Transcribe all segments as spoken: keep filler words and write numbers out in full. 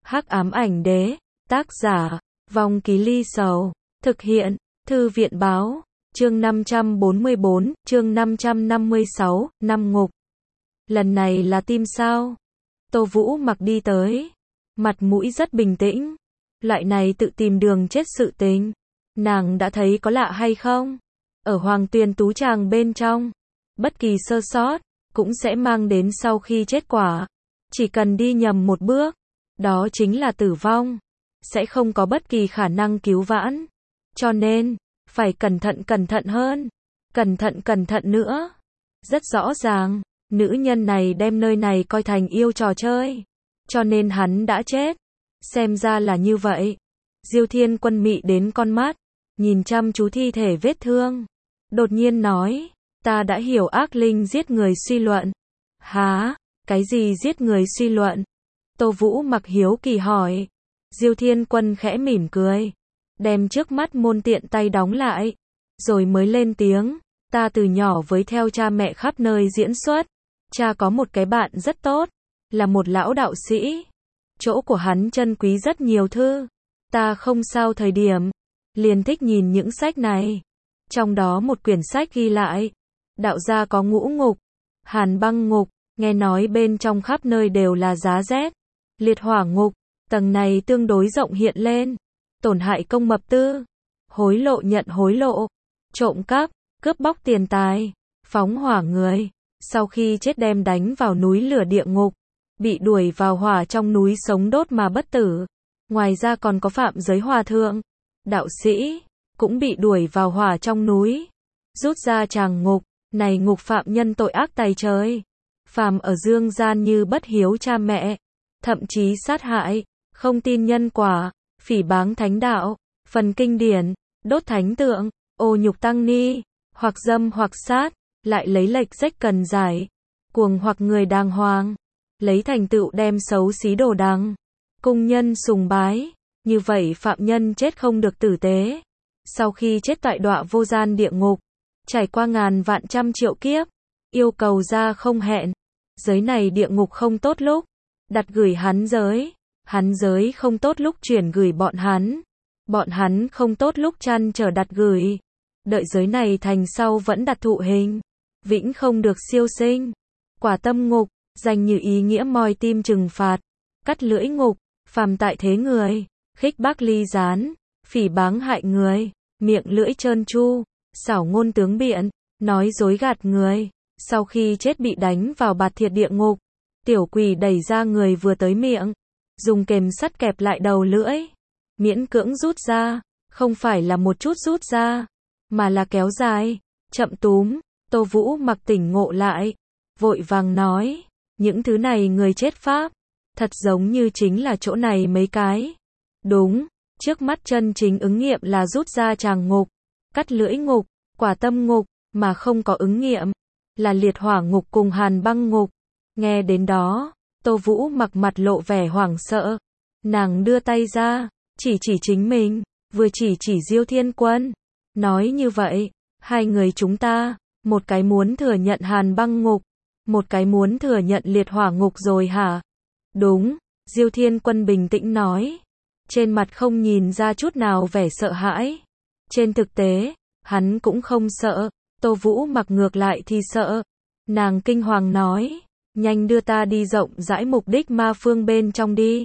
Hắc ám ảnh đế, tác giả, Vong Ký Ly Sầu, thực hiện, Thư viện báo, chương năm trăm bốn mươi bốn, chương năm trăm năm mươi sáu, năm ngục. Lần này là tim sao? Tô Vũ Mặc đi tới, mặt mũi rất bình tĩnh. Loại này tự tìm đường chết sự tình, nàng đã thấy có lạ hay không? Ở Hoàng Tuyền Tú Tràng bên trong, bất kỳ sơ sót, cũng sẽ mang đến sau khi chết quả. Chỉ cần đi nhầm một bước, đó chính là tử vong, sẽ không có bất kỳ khả năng cứu vãn. Cho nên, phải cẩn thận cẩn thận hơn, cẩn thận cẩn thận nữa. Rất rõ ràng, nữ nhân này đem nơi này coi thành yêu trò chơi, cho nên hắn đã chết. Xem ra là như vậy. Diêu Thiên Quân mị đến con mắt, nhìn chăm chú thi thể vết thương, đột nhiên nói, ta đã hiểu ác linh giết người suy luận. Hả? Cái gì giết người suy luận? Tô Vũ Mặc hiếu kỳ hỏi. Diêu Thiên Quân khẽ mỉm cười, đem trước mắt môn tiện tay đóng lại, rồi mới lên tiếng, ta từ nhỏ với theo cha mẹ khắp nơi diễn xuất. Cha có một cái bạn rất tốt, là một lão đạo sĩ. Chỗ của hắn chân quý rất nhiều thư. Ta không sao thời điểm, liền thích nhìn những sách này. Trong đó một quyển sách ghi lại, đạo gia có ngũ ngục, hàn băng ngục, nghe nói bên trong khắp nơi đều là giá rét. Liệt hỏa ngục, tầng này tương đối rộng hiện lên, tổn hại công mập tư, hối lộ nhận hối lộ, trộm cắp, cướp bóc tiền tài, phóng hỏa người, sau khi chết đem đánh vào núi lửa địa ngục, bị đuổi vào hỏa trong núi sống đốt mà bất tử. Ngoài ra còn có phạm giới hòa thượng, đạo sĩ, cũng bị đuổi vào hỏa trong núi, rút ra tràng ngục. Này ngục phạm nhân tội ác tày trời, phàm ở dương gian như bất hiếu cha mẹ, thậm chí sát hại, không tin nhân quả, phỉ báng thánh đạo, phần kinh điển, đốt thánh tượng, ô nhục tăng ni, hoặc dâm hoặc sát, lại lấy lệch rách cần giải, cuồng hoặc người đàng hoàng, lấy thành tựu đem xấu xí đồ đằng, cung nhân sùng bái. Như vậy phạm nhân chết không được tử tế, sau khi chết tại đọa vô gian địa ngục, trải qua ngàn vạn trăm triệu kiếp, yêu cầu ra không hẹn. Giới này địa ngục không tốt lúc đặt gửi hắn giới, hắn giới không tốt lúc chuyển gửi bọn hắn, bọn hắn không tốt lúc chăn trở đặt gửi. Đợi giới này thành sau vẫn đặt thụ hình, vĩnh không được siêu sinh. Quả tâm ngục, danh như ý nghĩa moi tim trừng phạt, cắt lưỡi ngục, phàm tại thế người, khích bác ly gián, phỉ báng hại người, miệng lưỡi trơn tru, xảo ngôn tướng biện, nói dối gạt người, sau khi chết bị đánh vào bạt thiệt địa ngục. Tiểu quỷ đẩy ra người vừa tới miệng, dùng kềm sắt kẹp lại đầu lưỡi, miễn cưỡng rút ra, không phải là một chút rút ra, mà là kéo dài, chậm túm. Tô Vũ Mặc tỉnh ngộ lại, vội vàng nói, những thứ này người chết pháp, thật giống như chính là chỗ này mấy cái. Đúng, trước mắt chân chính ứng nghiệm là rút ra tràng ngục, cắt lưỡi ngục, quả tâm ngục, mà không có ứng nghiệm là liệt hỏa ngục cùng hàn băng ngục. Nghe đến đó, Tô Vũ Mặc mặt lộ vẻ hoảng sợ, nàng đưa tay ra, chỉ chỉ chính mình, vừa chỉ chỉ Diêu Thiên Quân, nói như vậy, hai người chúng ta, một cái muốn thừa nhận hàn băng ngục, một cái muốn thừa nhận liệt hỏa ngục rồi hả? Đúng, Diêu Thiên Quân bình tĩnh nói, trên mặt không nhìn ra chút nào vẻ sợ hãi. Trên thực tế, hắn cũng không sợ, Tô Vũ Mặc ngược lại thì sợ. Nàng kinh hoàng nói, nhanh đưa ta đi rộng rãi mục đích ma phương bên trong đi.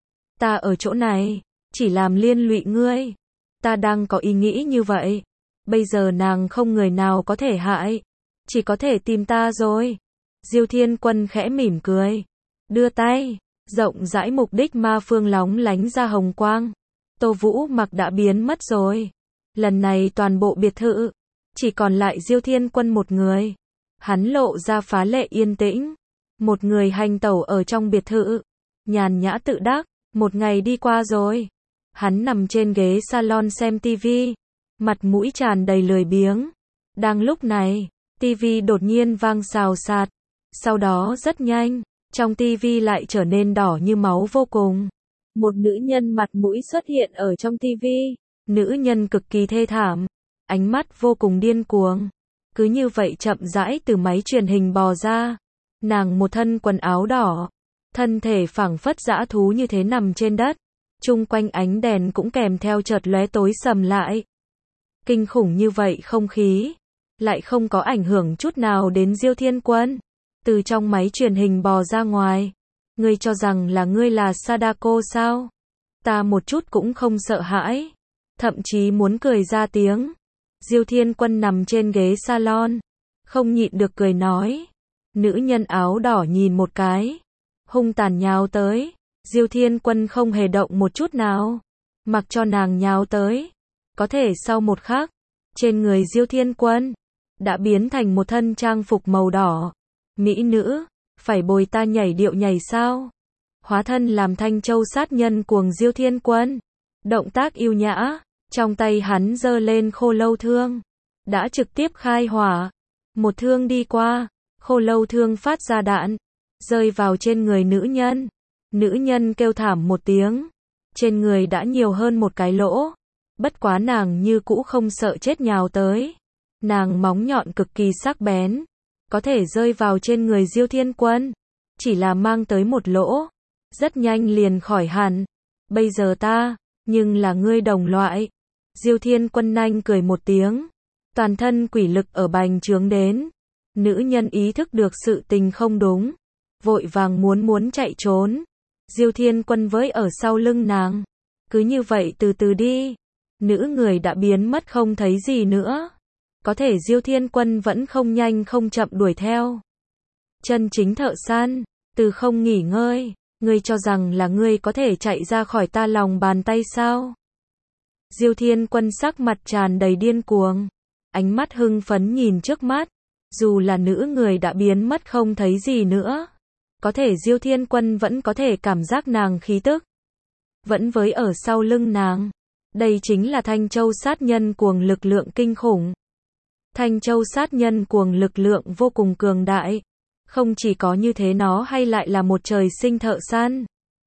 Ta ở chỗ này, chỉ làm liên lụy ngươi. Ta đang có ý nghĩ như vậy. Bây giờ nàng không người nào có thể hại, chỉ có thể tìm ta rồi. Diêu Thiên Quân khẽ mỉm cười, đưa tay, rộng rãi mục đích ma phương lóng lánh ra hồng quang. Tô Vũ Mặc đã biến mất rồi. Lần này toàn bộ biệt thự, chỉ còn lại Diêu Thiên Quân một người. Hắn lộ ra phá lệ yên tĩnh, một người hành tẩu ở trong biệt thự, nhàn nhã tự đắc. Một ngày đi qua rồi, hắn nằm trên ghế salon xem tivi, mặt mũi tràn đầy lười biếng. Đang lúc này, tivi đột nhiên vang xào xạc, sau đó rất nhanh, trong tivi lại trở nên đỏ như máu vô cùng. Một nữ nhân mặt mũi xuất hiện ở trong tivi, nữ nhân cực kỳ thê thảm, ánh mắt vô cùng điên cuồng. Cứ như vậy chậm rãi từ máy truyền hình bò ra. Nàng một thân quần áo đỏ, thân thể phảng phất dã thú như thế nằm trên đất, chung quanh ánh đèn cũng kèm theo chợt lóe tối sầm lại. Kinh khủng như vậy không khí, lại không có ảnh hưởng chút nào đến Diêu Thiên Quân. Từ trong máy truyền hình bò ra ngoài, ngươi cho rằng là ngươi là Sadako sao? Ta một chút cũng không sợ hãi, thậm chí muốn cười ra tiếng. Diêu Thiên Quân nằm trên ghế salon, không nhịn được cười nói. Nữ nhân áo đỏ nhìn một cái, hung tàn nhào tới. Diêu Thiên Quân không hề động một chút nào, mặc cho nàng nhào tới. Có thể sau một khắc, trên người Diêu Thiên Quân đã biến thành một thân trang phục màu đỏ. Mỹ nữ, phải bồi ta nhảy điệu nhảy sao? Hóa thân làm Thanh Châu sát nhân cuồng Diêu Thiên Quân, động tác yêu nhã, trong tay hắn giơ lên khô lâu thương, đã trực tiếp khai hỏa. Một thương đi qua, khô lâu thương phát ra đạn, rơi vào trên người nữ nhân. Nữ nhân kêu thảm một tiếng, trên người đã nhiều hơn một cái lỗ. Bất quá nàng như cũ không sợ chết nhào tới. Nàng móng nhọn cực kỳ sắc bén, có thể rơi vào trên người Diêu Thiên Quân, chỉ là mang tới một lỗ, rất nhanh liền khỏi hẳn. Bây giờ ta, nhưng là ngươi đồng loại. Diêu Thiên Quân nhanh cười một tiếng, toàn thân quỷ lực ở bành trướng đến. Nữ nhân ý thức được sự tình không đúng, vội vàng muốn muốn chạy trốn. Diêu Thiên Quân với ở sau lưng nàng, cứ như vậy từ từ đi. Nữ người đã biến mất không thấy gì nữa. Có thể Diêu Thiên Quân vẫn không nhanh không chậm đuổi theo. Chân chính thợ săn, từ không nghỉ ngơi, ngươi cho rằng là ngươi có thể chạy ra khỏi ta lòng bàn tay sao? Diêu Thiên Quân sắc mặt tràn đầy điên cuồng, ánh mắt hưng phấn nhìn trước mắt, dù là nữ người đã biến mất không thấy gì nữa. Có thể Diêu Thiên Quân vẫn có thể cảm giác nàng khí tức, vẫn với ở sau lưng nàng. Đây chính là Thanh Châu sát nhân cuồng lực lượng kinh khủng. Thanh Châu sát nhân cuồng lực lượng vô cùng cường đại. Không chỉ có như thế, nó hay lại là một trời sinh thợ săn.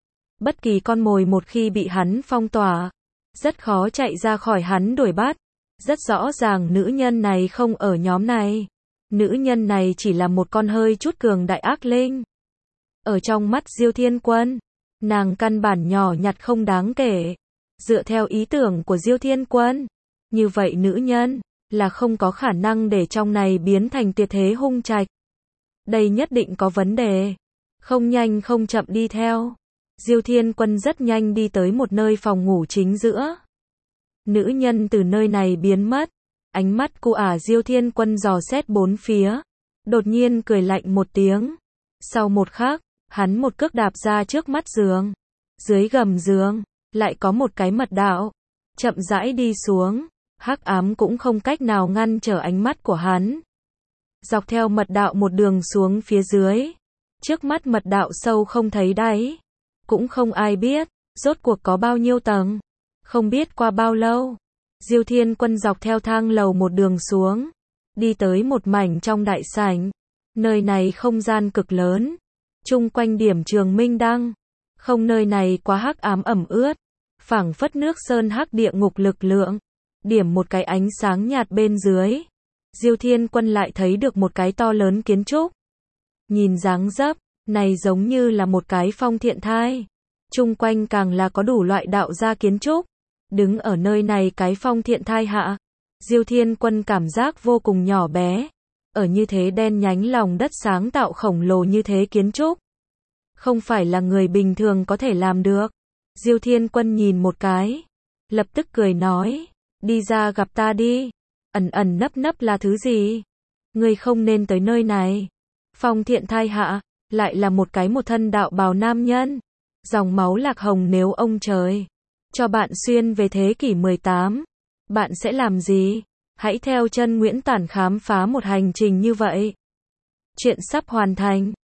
Bất kỳ con mồi một khi bị hắn phong tỏa, rất khó chạy ra khỏi hắn đuổi bắt. Rất rõ ràng nữ nhân này không ở nhóm này. Nữ nhân này chỉ là một con hơi chút cường đại ác linh. Ở trong mắt Diêu Thiên Quân, nàng căn bản nhỏ nhặt không đáng kể. Dựa theo ý tưởng của Diêu Thiên Quân, như vậy nữ nhân là không có khả năng để trong này biến thành tuyệt thế hung trạch. Đây nhất định có vấn đề. Không nhanh không chậm đi theo. Diêu Thiên Quân rất nhanh đi tới một nơi phòng ngủ chính giữa. Nữ nhân từ nơi này biến mất. Ánh mắt cu ả Diêu Thiên Quân dò xét bốn phía, đột nhiên cười lạnh một tiếng. Sau một khắc, hắn một cước đạp ra trước mắt giường. Dưới gầm giường lại có một cái mật đạo, chậm rãi đi xuống. Hắc ám cũng không cách nào ngăn trở ánh mắt của hắn. Dọc theo mật đạo một đường xuống phía dưới. Trước mắt mật đạo sâu không thấy đáy, cũng không ai biết rốt cuộc có bao nhiêu tầng. Không biết qua bao lâu, Diêu Thiên Quân dọc theo thang lầu một đường xuống, đi tới một mảnh trong đại sảnh. Nơi này không gian cực lớn, chung quanh điểm trường minh đăng. Không, nơi này quá hắc ám ẩm ướt, phảng phất nước sơn hắc địa ngục lực lượng. Điểm một cái ánh sáng nhạt bên dưới, Diêu Thiên Quân lại thấy được một cái to lớn kiến trúc. Nhìn dáng dấp này giống như là một cái phong thiện thai. Chung quanh càng là có đủ loại đạo gia kiến trúc. Đứng ở nơi này cái phong thiện thai hạ, Diêu Thiên Quân cảm giác vô cùng nhỏ bé. Ở như thế đen nhánh lòng đất sáng tạo khổng lồ như thế kiến trúc, không phải là người bình thường có thể làm được. Diêu Thiên Quân nhìn một cái, lập tức cười nói, đi ra gặp ta đi. Ẩn ẩn nấp nấp là thứ gì? Ngươi không nên tới nơi này. Phong thiện thai hạ, lại là một cái một thân đạo bào nam nhân. Dòng máu lạc hồng, nếu ông trời cho bạn xuyên về thế kỷ mười tám, bạn sẽ làm gì? Hãy theo chân Nguyễn Tản khám phá một hành trình như vậy. Chuyện sắp hoàn thành.